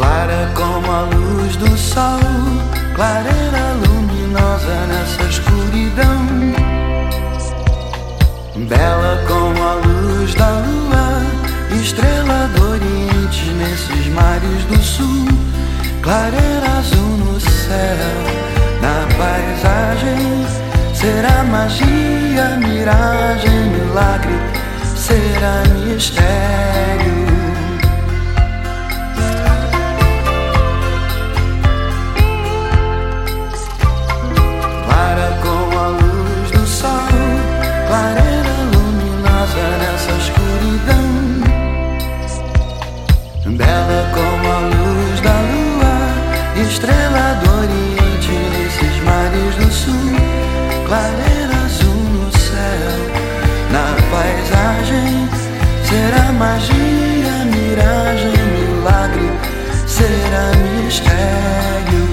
clara como a luz do sol, clareira luminosa nessa escuridão, bela como a luz da lua, estrela do oriente nesses mares do sul, clareira azul no céu, na paisagem. Será magia, miragem, milagre, será mistério. Clara como a luz do sol, clareira luminosa nessa escuridão, bela como a luz da lua, estrela do oriente nesses mares do sul, clareira azul no céu, na paisagem. Será magia, miragem, milagre, será mistério.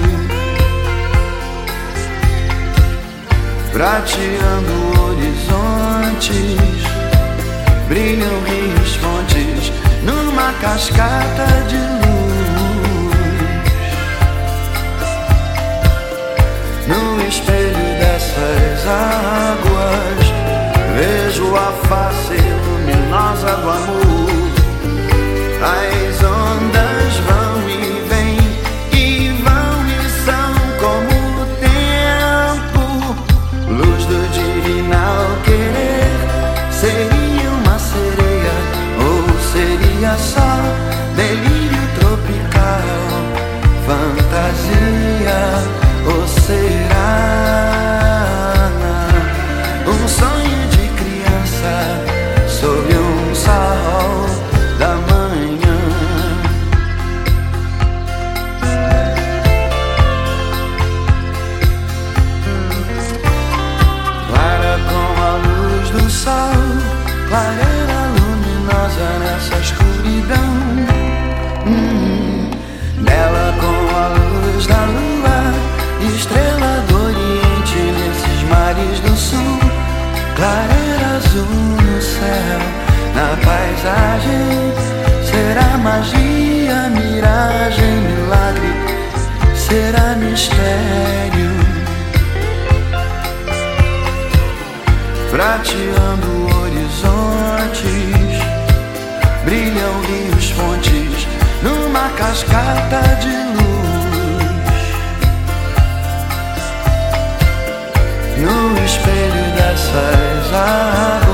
Prateando horizontes, brilham rios, fontes, numa cascata de luz. No espelho dessas águas, vejo a face luminosa do amor. As ondas vão e vêm, e vão e são como o tempo. Luz do divinal querer, seria uma sereia ou seria só delírio tropical, fantasia ou será um sonho de criança sob um sol da manhã? Clara como a luz do sol, clareira luminosa nessa escuridão, bela como a luz da lua, estrela do oriente nesses mares do sul, clareira azul no céu, na paisagem. Será magia, miragem, milagre, será mistério. Prateando horizontes, brilham rios, fontes, numa cascata de luz. No espelho dessas águas,